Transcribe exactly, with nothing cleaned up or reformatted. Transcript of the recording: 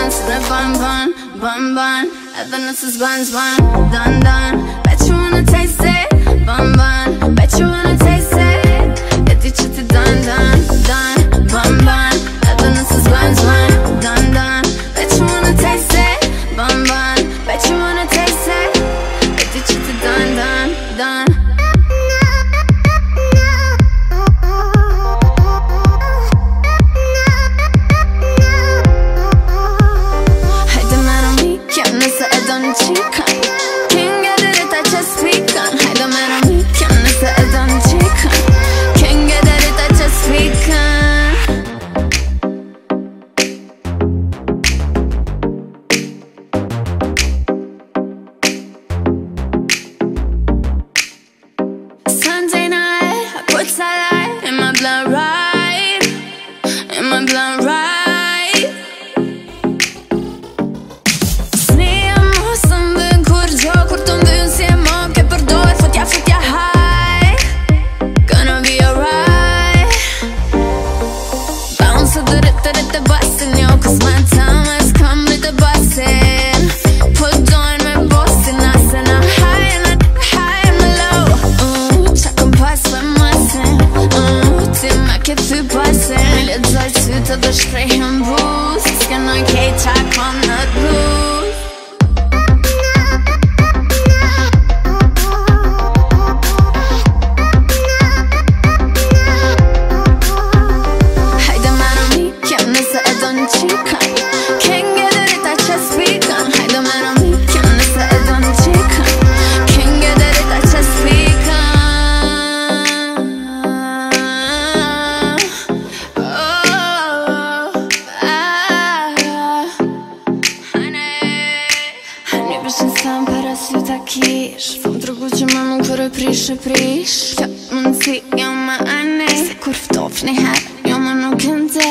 se ne ban ban, ban ban. Edhe nëse s'ban s'ban, dan dan. Bet you wanna taste it, ban ban. Bet you wanna taste it. E di që ti dan dan, dan, ban ban. Edhe nëse s'ban s'ban, dan dan. Bet you wanna taste it, ban ban. Bet you wanna taste it. E di që ti dan dan, dan. Can't get it if I just speak on. Hajde me në mi, kem nëse e do në qikën. Can't get it if I just speak on. Sunday night, I put salad in my blood right, in my blood right. Të dhe shprejhën boost, s'kenoj kej qa kom në t'blues. Hajde me në mi, kem nëse e do në qikën. Can't get it if I just speak on. Hajde me në mi, kem nëse e do në qikën. Can't get it if I just speak on. Shën sam para s'lu ta kish. Fëm tregu që ma më kërë prish e prish. Kjo mundësi jo ma anej. Se kur ftof një herë, jo ma nuk kënde.